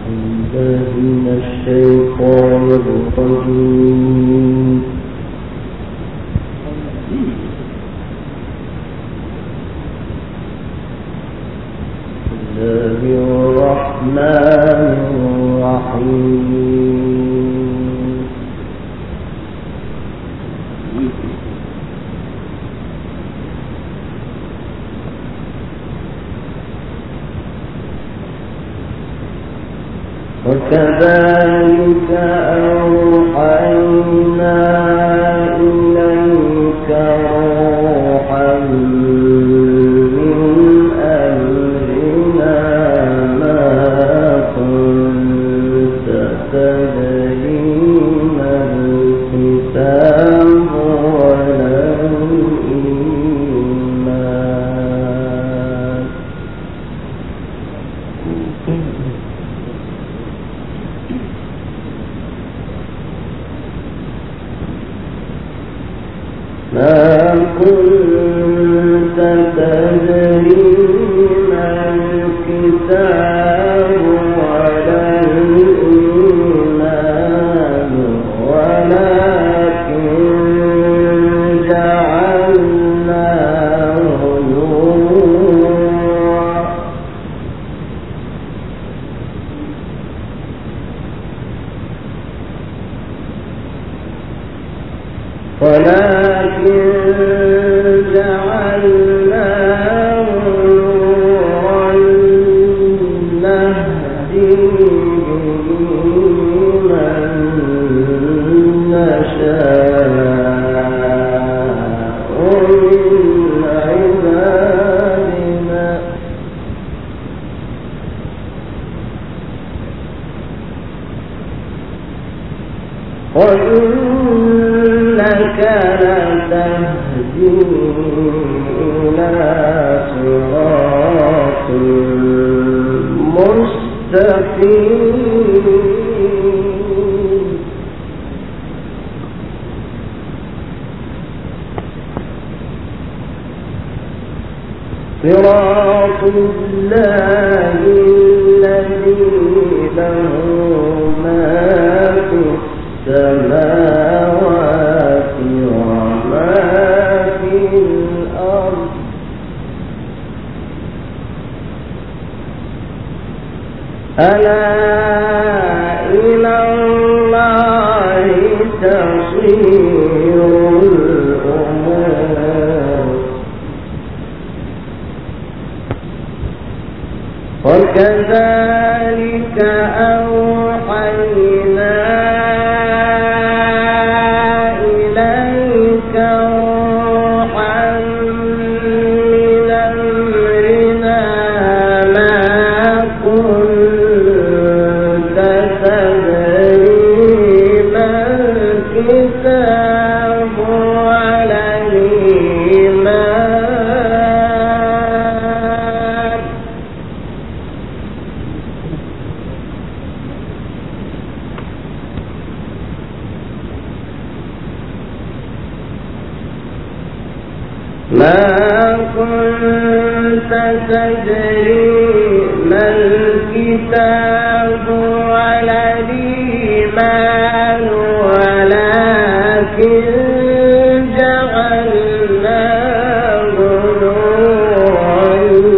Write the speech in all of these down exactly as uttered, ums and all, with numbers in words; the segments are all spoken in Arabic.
من الشيطان الرجيم. بسم الله الرحمن الرحيم. وكذلك أوحينا إليك روحا من أمرنا ما كنت تدري ما الكتاب ولا الإيمان ما كنت تدري ما الكتاب ولا الإيمان ولكن جعلناه نورا ولكن جعلناه نورا نهدي به من نشاء من عبادنا وإنك لتهدي إلى صراط مستقيم صراط الله الذي له ما في السماوات وما في الأرض ألا إلى الله تصير الأمور وكذلك أوحينا إليك روحا من أمرنا ما كنت تدري ما الكتاب ولا الإيمان ما كنت تدري ما الكتاب ولا الإيمان ولكن جعلناه نورا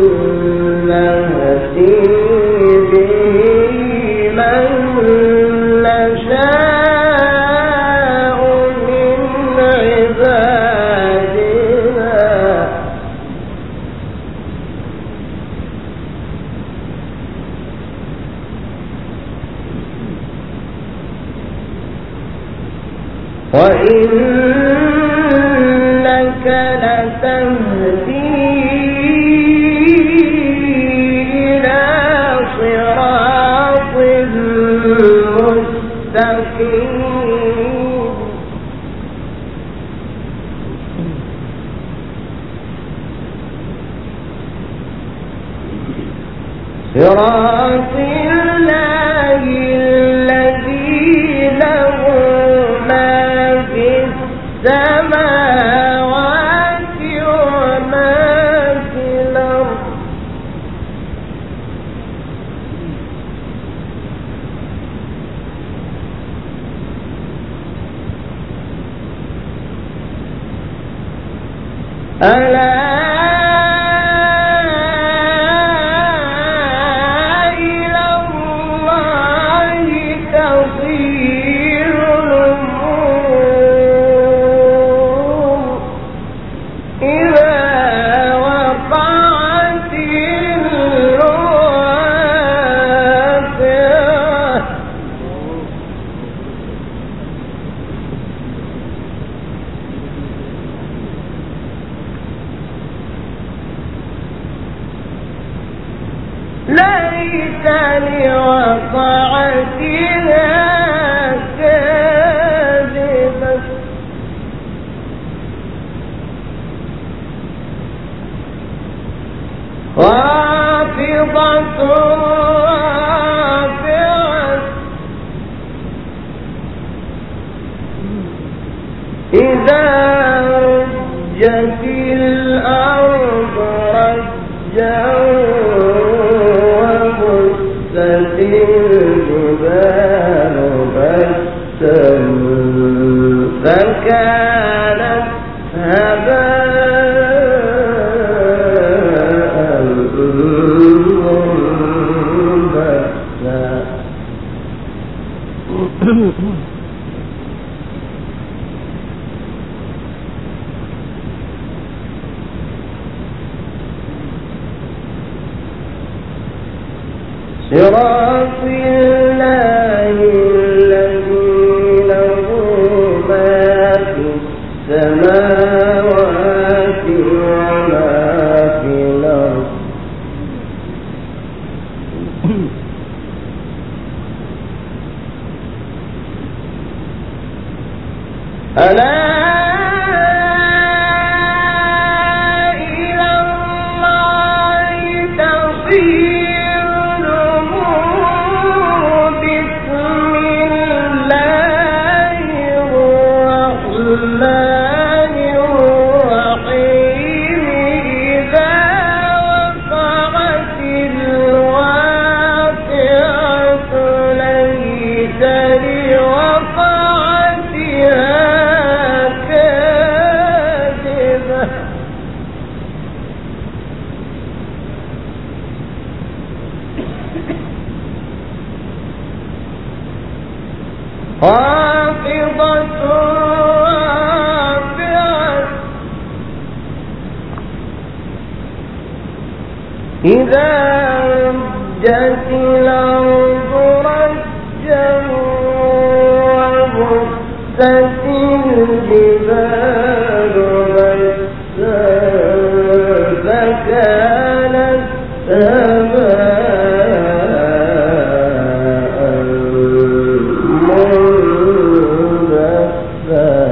نهدي به من نشاء من عبادنا وإنك لتهدي إلى صراط مستقيم صراط الله الذي له ما في السماوات وما في الأرض ليتني وقعتها كاذبة خافضة رافعة إذا رجت الأرض رجا وبست الجبال بسا فكانت هباء منبثا صراط الله الذي له ما في السماوات وما في الأرض ألا إلى الله تصير الأمور بسم الله الرحمن الرحيم إذا وقعت الواقعة ليس لوقعتها كاذبة خافضة رافعة إذا رجت الأرض رجا وبست الجبال بسا فكانت هباء منبثا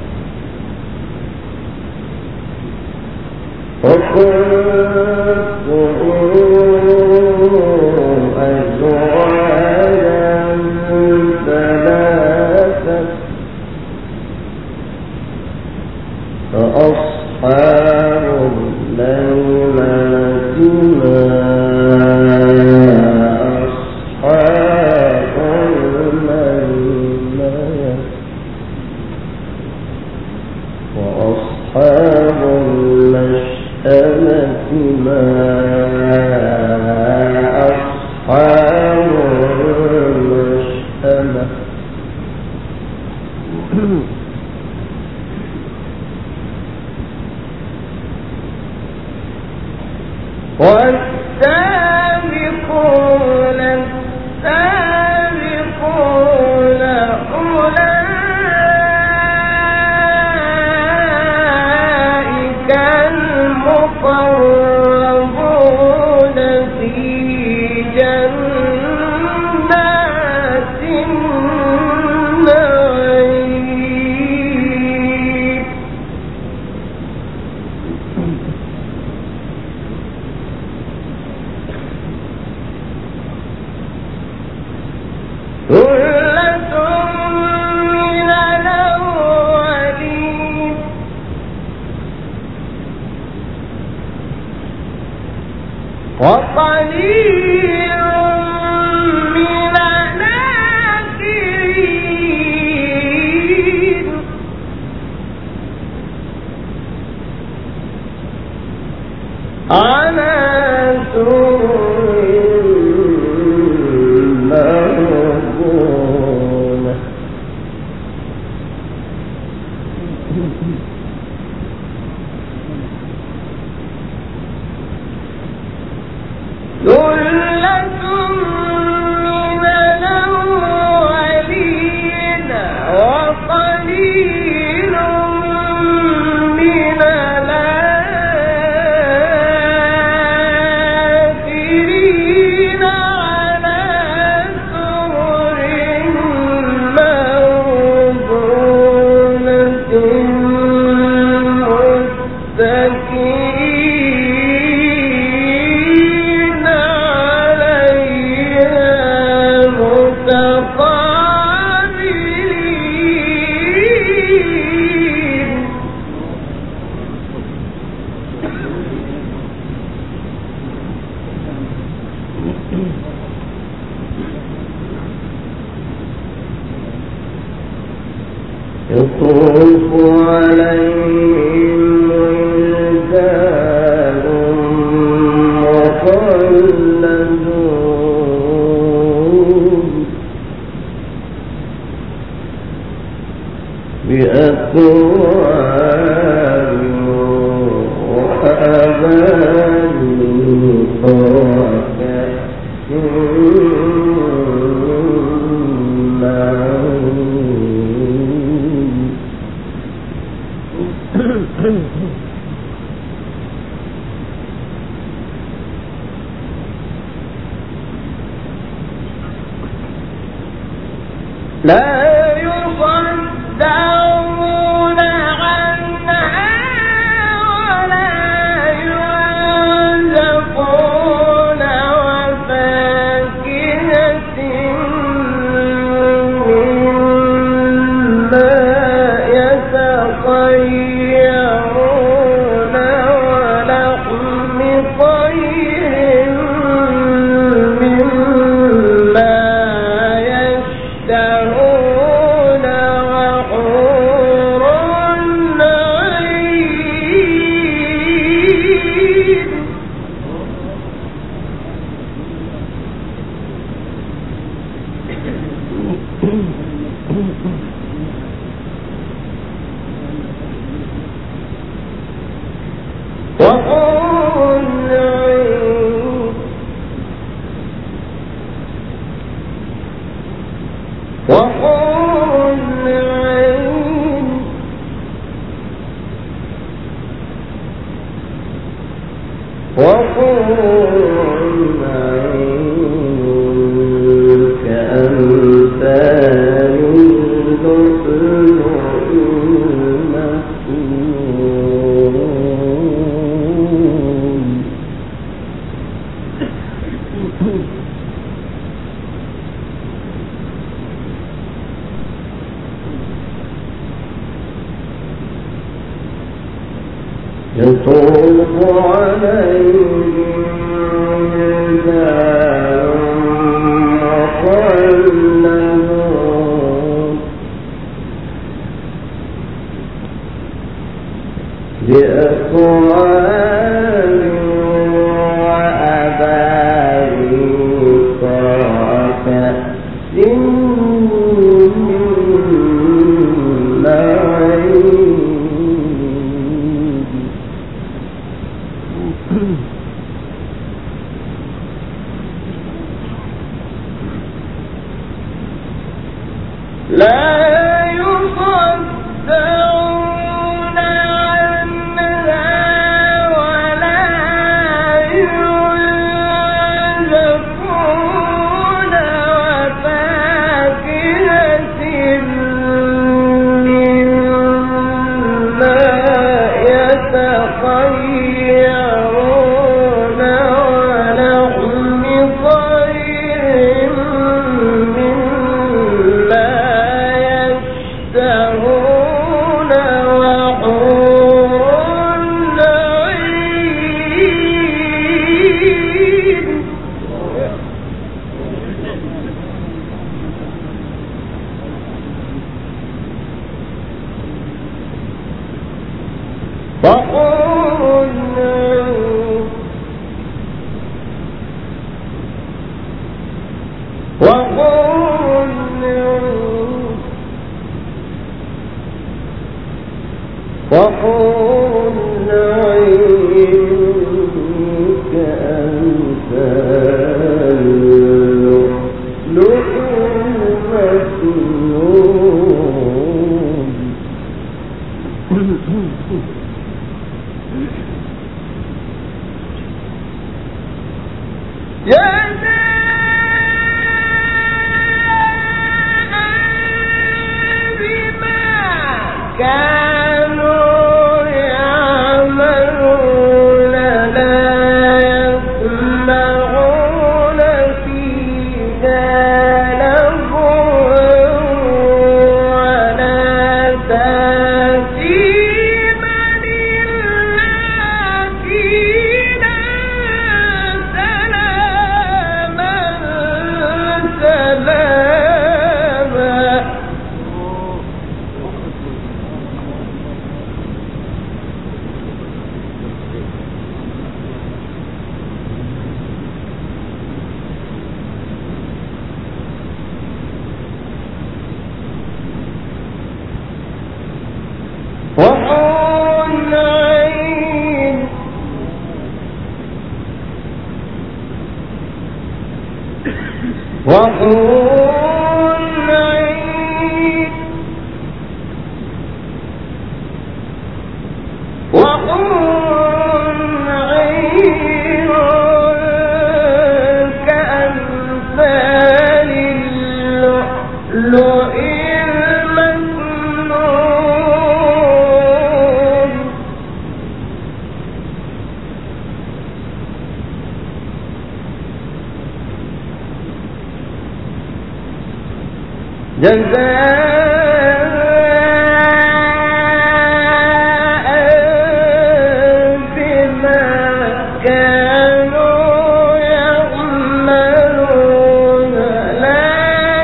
وكنتم أزواجا ثلاثة فأصحاب الميمنة ما أصحاب الميمنة وأصحاب المشأمة ما أصحاب المشأمة والسابقون السابقون أولئك المقربون في جنات النعيم ثلة من الأولين وقليل من الآخرين على سرر مرفوع يطوف عليهم ولدان مخلدون بأكواب وأبانيق وكأس لا يصدعون عنها ولا ينزفون وفاكهة مما يتخيرون ولحم طير مما يشتهون وحور عين وحور عين وحور عين وحور عين كأمثال اللؤلؤ المكنون يطوف عليهم ولدان مخلدون بأكواب وأباريق وكأس من معين لا يصدعون عنها ولا ينزفون وفاكهة مما يتخيرون ولحم طير مما يشتهون وحور عين وحور عين وحور عين وحور عين كأمثال اللؤلؤ المكنون جزاء بما كانوا وحور عين وحور عين كأمثال اللؤلؤ المكنون جزاء بما كانوا يعملون لا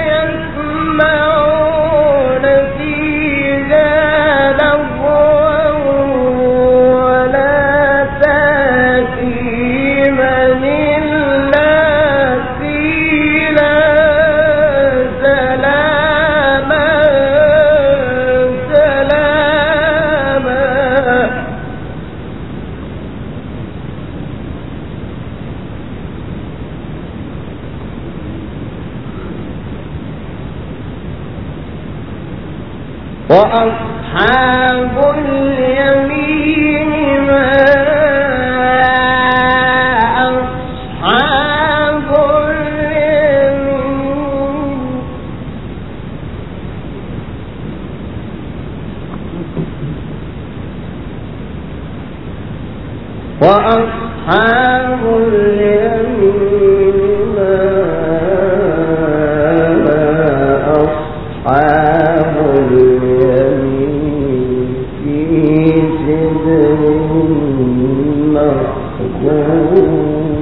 يسمعون فيها لغوا ولا تأثيما إلا قيلا سلاما سلاما وأصحاب اليمين ما أصحاب اليمين وأصحاب اليمين ما أصحاب اليمين في سدر مخضود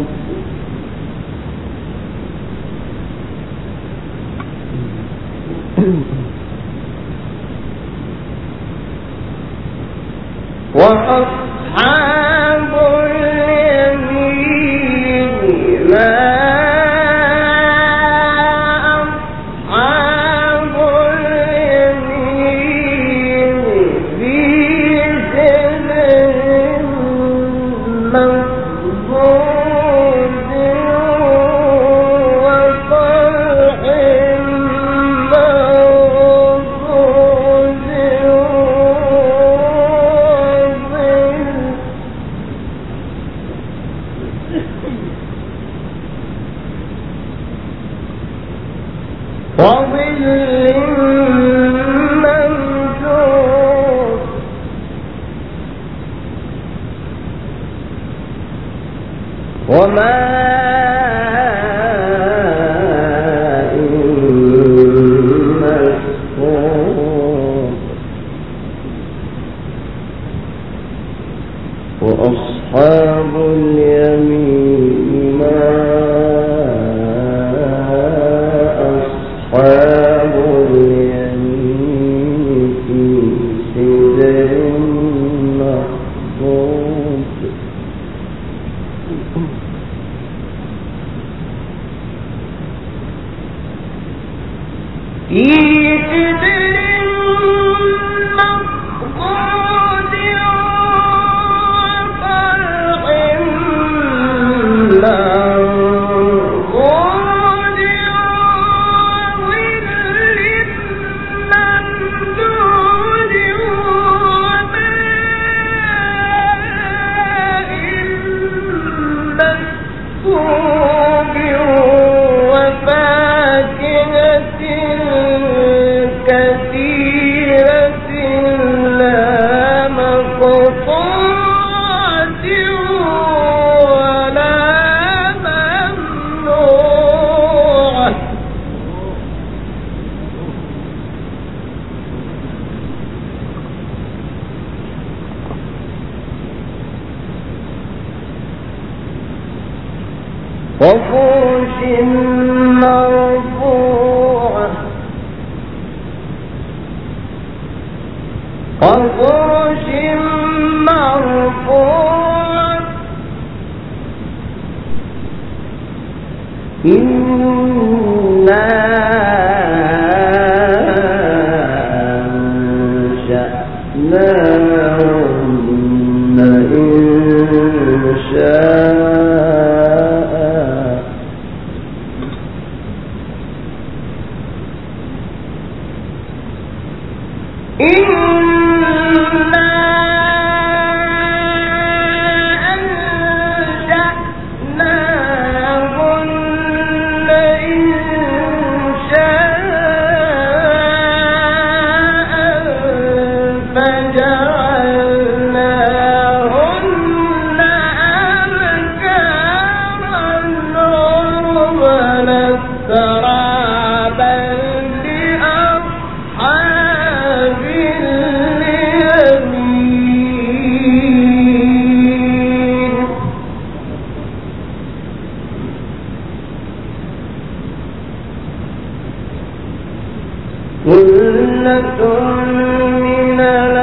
وأصحاب اليمين ما أصحاب اليمين في سدر مخضود وطلح منضود وظل ممدود وماء مسكوب وأصحاب اليمين ما أصحاب اليمين في سدر مخضود في سدر مخضود وطلح منضود وظل ممدود وماء مسكوب وفاكهة كثيرة لا مقطوعة ولا ممنوعة وفرش مرفوعة وفرش مرفوعة إنا أنشأناهن إنشاء ثلة من